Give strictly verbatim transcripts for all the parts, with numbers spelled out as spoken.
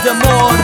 de amor.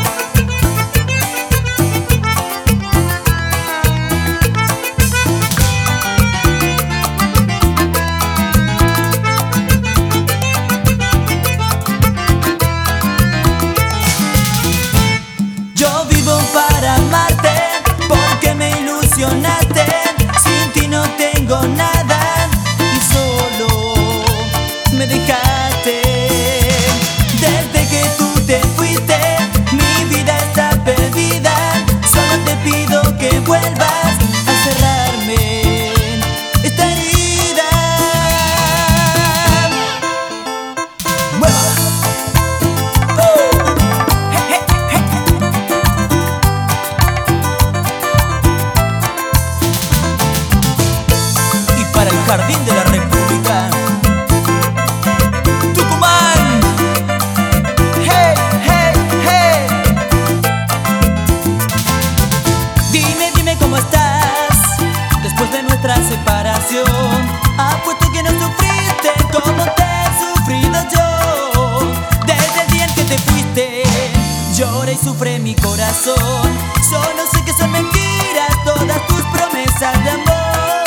Yo vivo para amarte porque me ilusionaste. Sin ti no tengo nada y solo me dejaste. Desde que tú te fuiste, mi vida está perdida. Solo te pido que vuelvas a cerrarme esta herida. ¡Mueva! Para el Jardín de la República, Tucumán. Hey, hey, hey. Dime, dime cómo estás después de nuestra separación. Apuesto que no sufriste como te he sufrido yo. Desde el día en que te fuiste, llora y sufre mi corazón. Solo sé que son mentiras todas tus promesas de amor.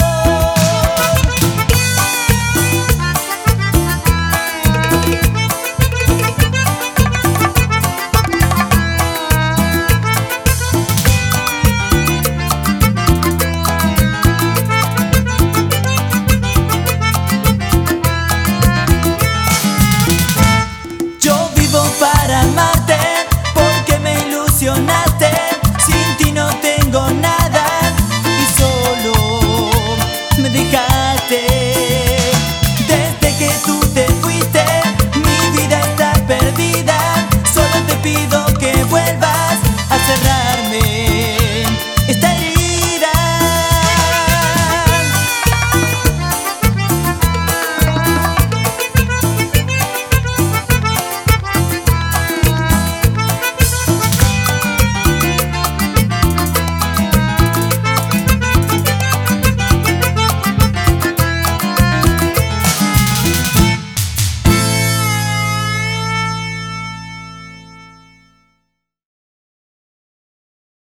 Para amarte, porque me ilusionaste. Sin ti no tengo nada y solo me dejaste. Desde que tú te fuiste, mi vida está perdida. Solo te pido que vuelvas a cerrar